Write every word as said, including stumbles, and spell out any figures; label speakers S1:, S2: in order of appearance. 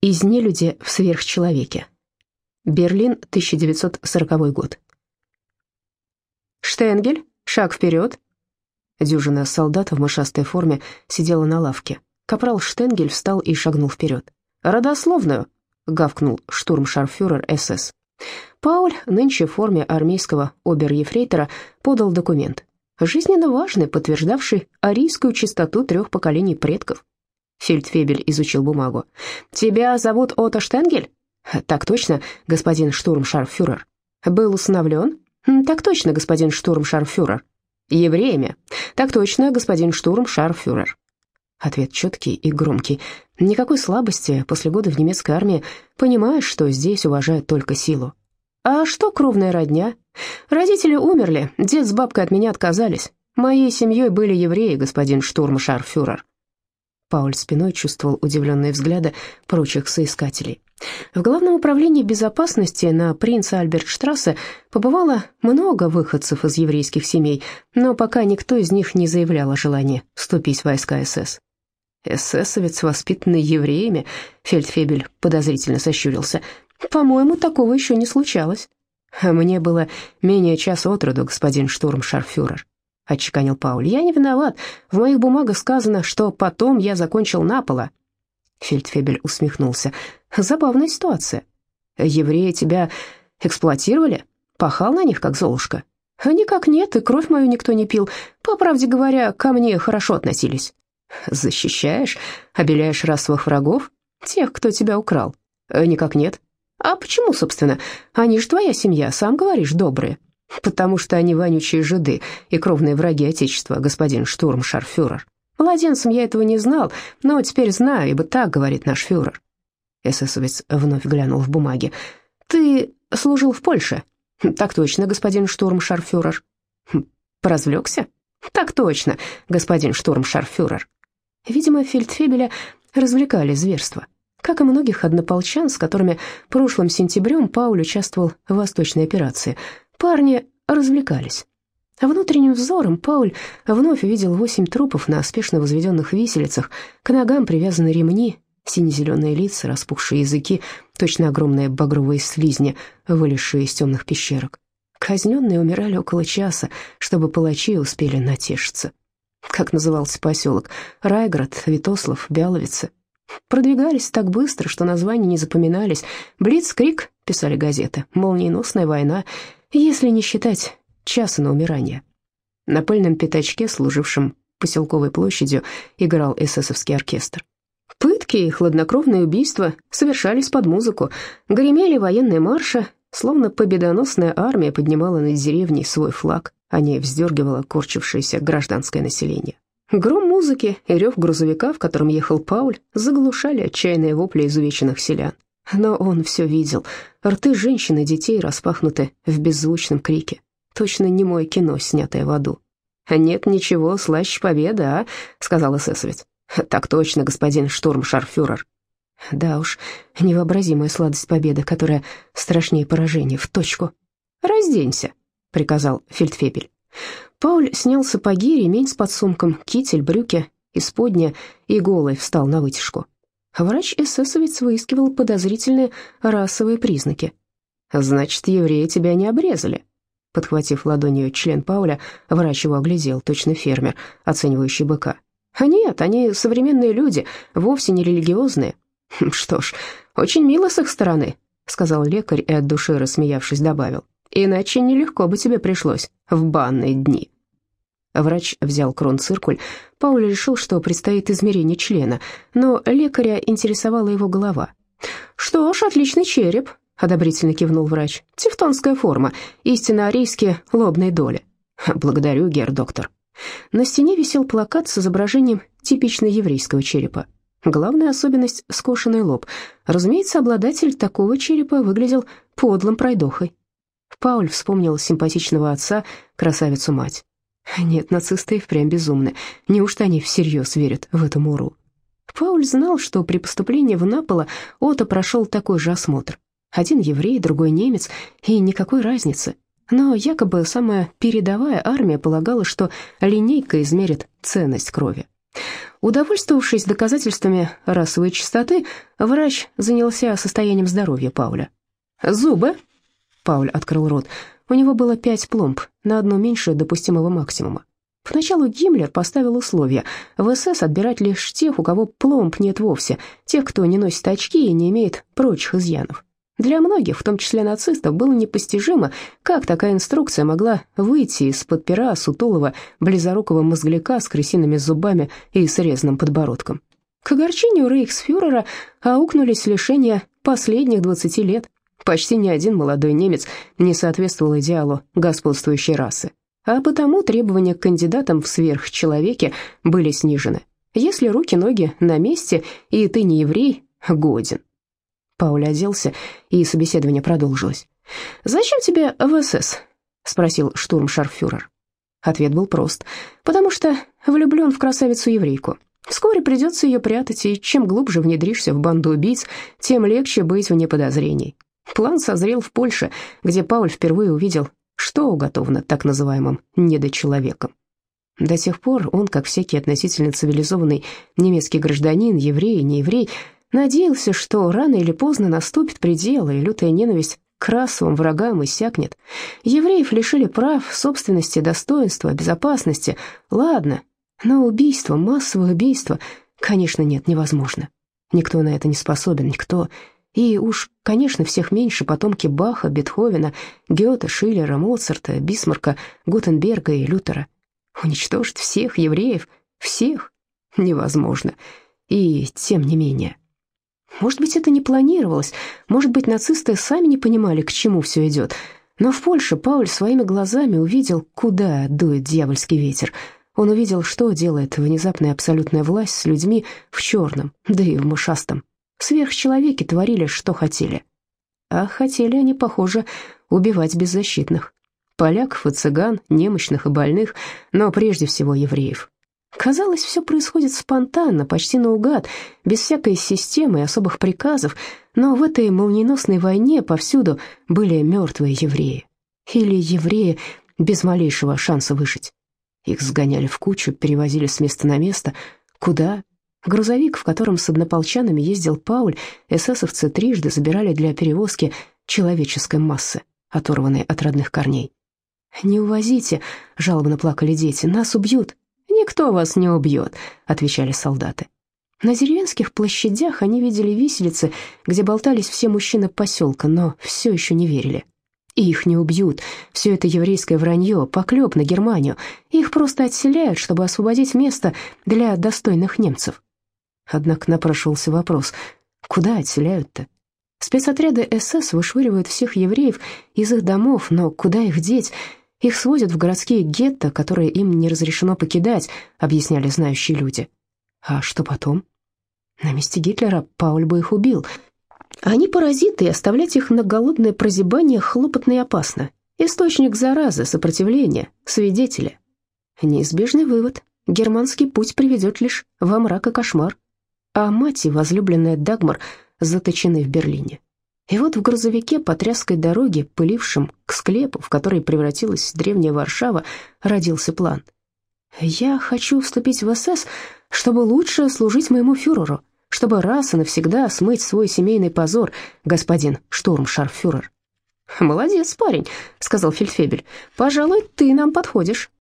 S1: Из нелюди в сверхчеловеке. Берлин, тысяча девятьсот сороковой год. «Штенгель, шаг вперед!» Дюжина солдат в мышастой форме сидела на лавке. Капрал Штенгель встал и шагнул вперед. «Родословную!» — гавкнул штурмшарфюрер СС. Пауль, нынче в форме армейского обер-ефрейтора, подал документ, жизненно важный, подтверждавший арийскую чистоту трех поколений предков. Фельдфебель изучил бумагу. «Тебя зовут Отто Штенгель?» «Так точно, господин штурмшарфюрер». «Был усыновлен?» «Так точно, господин штурмшарфюрер». «Евреями?» «Так точно, господин штурмшарфюрер». Ответ четкий и громкий. Никакой слабости. После года в немецкой армии понимаешь, что здесь уважают только силу. «А что кровная родня?» «Родители умерли, дед с бабкой от меня отказались. Моей семьей были евреи, господин штурмшарфюрер». Пауль спиной чувствовал удивленные взгляды прочих соискателей. В Главном управлении безопасности на Принца Альбертштрассе побывало много выходцев из еврейских семей, но пока никто из них не заявлял о желании вступить в войска СС. «Эсэсовец, воспитанный евреями?» — фельдфебель подозрительно сощурился. «По-моему, такого еще не случалось». «Мне было менее часа от роду, господин штурмшарфюрер», — отчеканил Пауль. «Я не виноват. В моих бумагах сказано, что потом я закончил наполо». Фельдфебель усмехнулся. «Забавная ситуация. Евреи тебя эксплуатировали? Пахал на них, как Золушка?» «Никак нет, и кровь мою никто не пил. По правде говоря, ко мне хорошо относились». «Защищаешь? Обеляешь расовых врагов? Тех, кто тебя украл?» «Никак нет». «А почему, собственно? Они же твоя семья, сам говоришь, добрые». «Потому что они вонючие жиды и кровные враги Отечества, господин штурмшарфюрер». «Младенцем я этого не знал, но теперь знаю, ибо так говорит наш фюрер». Эсэсовец вновь глянул в бумаги. «Ты служил в Польше?» «Так точно, господин штурмшарфюрер». «Поразвлекся?» «Так точно, господин штурмшарфюрер». Видимо, фельдфебеля развлекали зверства. Как и многих однополчан, с которыми прошлым сентябрем Пауль участвовал в восточной операции, парни развлекались. Внутренним взором Пауль вновь увидел восемь трупов на спешно возведенных виселицах, к ногам привязаны ремни, сине-зеленые лица, распухшие языки, точно огромные багровые слизни, вылезшие из темных пещерок. Казненные умирали около часа, чтобы палачи успели натешиться. Как назывался поселок? Райград, Витослав, Бяловица. Продвигались так быстро, что названия не запоминались. «Блицкриг», — писали газеты, «молниеносная война», если не считать часа на умирание. На пыльном пятачке, служившем поселковой площадью, играл эсэсовский оркестр. Пытки и хладнокровные убийства совершались под музыку, гремели военные марши, словно победоносная армия поднимала над деревней свой флаг, а не вздергивала корчившееся гражданское население. Гром музыки и рев грузовика, в котором ехал Пауль, заглушали отчаянные вопли изувеченных селян. Но он все видел. Рты женщин и детей распахнуты в беззвучном крике. Точно немое кино, снятое в аду. «Нет ничего слаще победы, а?» — сказал эсэсовец. «Так точно, господин штурмшарфюрер». Да уж, невообразимая сладость победы, которая страшнее поражения, в точку. «Разденься», — приказал фельдфебель. Пауль снял сапоги, ремень с подсумком, китель, брюки, исподня и голый встал на вытяжку. Врач-эсэсовец выискивал подозрительные расовые признаки. «Значит, евреи тебя не обрезали?» Подхватив ладонью член Пауля, врач его оглядел, точно фермер, оценивающий быка. «Нет, они современные люди, вовсе не религиозные». «Что ж, очень мило с их стороны», — сказал лекарь и от души, рассмеявшись, добавил. «Иначе нелегко бы тебе пришлось в банные дни». Врач взял кронциркуль. Пауль решил, что предстоит измерение члена, но лекаря интересовала его голова. «Что ж, отличный череп», — одобрительно кивнул врач. «Тевтонская форма, истинно арийские лобные доли». «Благодарю, герр-доктор». На стене висел плакат с изображением типично еврейского черепа. Главная особенность — скошенный лоб. Разумеется, обладатель такого черепа выглядел подлым пройдохой. Пауль вспомнил симпатичного отца, красавицу-мать. Нет, нацисты и впрямь безумны. Неужто они всерьез верят в эту муру? Пауль знал, что при поступлении в Наполо Отто прошел такой же осмотр. Один еврей, другой немец, и никакой разницы. Но якобы самая передовая армия полагала, что линейка измерит ценность крови. Удовольствовавшись доказательствами расовой чистоты, врач занялся состоянием здоровья Пауля. «Зубы?» Пауль открыл рот. У него было пять пломб, на одну меньше допустимого максимума. Поначалу Гиммлер поставил условие: в СС отбирать лишь тех, у кого пломб нет вовсе, тех, кто не носит очки и не имеет прочих изъянов. Для многих, в том числе нацистов, было непостижимо, как такая инструкция могла выйти из-под пера сутулого, близорукого мозгляка с крысиными зубами и срезанным подбородком. К огорчению рейхсфюрера аукнулись лишения последних двадцати лет. Почти ни один молодой немец не соответствовал идеалу господствующей расы, а потому требования к кандидатам в сверхчеловеки были снижены. Если руки-ноги на месте, и ты не еврей, годен. Пауль оделся, и собеседование продолжилось. «Зачем тебе в СС?» — спросил штурмшарфюрер. Ответ был прост: «Потому что влюблен в красавицу-еврейку. Вскоре придется ее прятать, и чем глубже внедришься в банду убийц, тем легче быть вне подозрений». План созрел в Польше, где Пауль впервые увидел, что уготовано так называемым недочеловеком. До тех пор он, как всякий относительно цивилизованный немецкий гражданин, еврей и нееврей, надеялся, что рано или поздно наступит предел, и лютая ненависть к расовым врагам иссякнет. Евреев лишили прав, собственности, достоинства, безопасности. Ладно, но убийство, массовое убийство, конечно, нет, невозможно. Никто на это не способен, никто. И уж, конечно, всех меньше потомки Баха, Бетховена, Гёте, Шиллера, Моцарта, Бисмарка, Гутенберга и Лютера. Уничтожить всех евреев, всех, невозможно. И тем не менее. Может быть, это не планировалось, может быть, нацисты сами не понимали, к чему все идет. Но в Польше Пауль своими глазами увидел, куда дует дьявольский ветер. Он увидел, что делает внезапная абсолютная власть с людьми в черном, да и в мышастом. Сверхчеловеки творили, что хотели. А хотели они, похоже, убивать беззащитных. Поляков и цыган, немощных и больных, но прежде всего евреев. Казалось, все происходит спонтанно, почти наугад, без всякой системы и особых приказов, но в этой молниеносной войне повсюду были мертвые евреи. Или евреи без малейшего шанса выжить. Их сгоняли в кучу, перевозили с места на место. Куда? Грузовик, в котором с однополчанами ездил Пауль, эсэсовцы трижды забирали для перевозки человеческой массы, оторванной от родных корней. «Не увозите», — жалобно плакали дети, — «нас убьют». «Никто вас не убьет», — отвечали солдаты. На деревенских площадях они видели виселицы, где болтались все мужчины поселка, но все еще не верили. Их не убьют, все это еврейское вранье, поклеп на Германию. Их просто отселяют, чтобы освободить место для достойных немцев. Однако напрашивался вопрос: куда отселяют-то? Спецотряды СС вышвыривают всех евреев из их домов, но куда их деть? Их свозят в городские гетто, которые им не разрешено покидать, объясняли знающие люди. А что потом? На месте Гитлера Пауль бы их убил. Они паразиты, и оставлять их на голодное прозябание хлопотно и опасно. Источник заразы, сопротивления, свидетели. Неизбежный вывод: германский путь приведет лишь во мрак и кошмар. А мать и возлюбленная Дагмар заточены в Берлине. И вот в грузовике по тряской дороге, пылившем к склепу, в который превратилась древняя Варшава, родился план. «Я хочу вступить в СС, чтобы лучше служить моему фюреру, чтобы раз и навсегда смыть свой семейный позор, господин штурмшарфюрер». «Молодец, парень», — сказал фельдфебель. «Пожалуй, ты нам подходишь.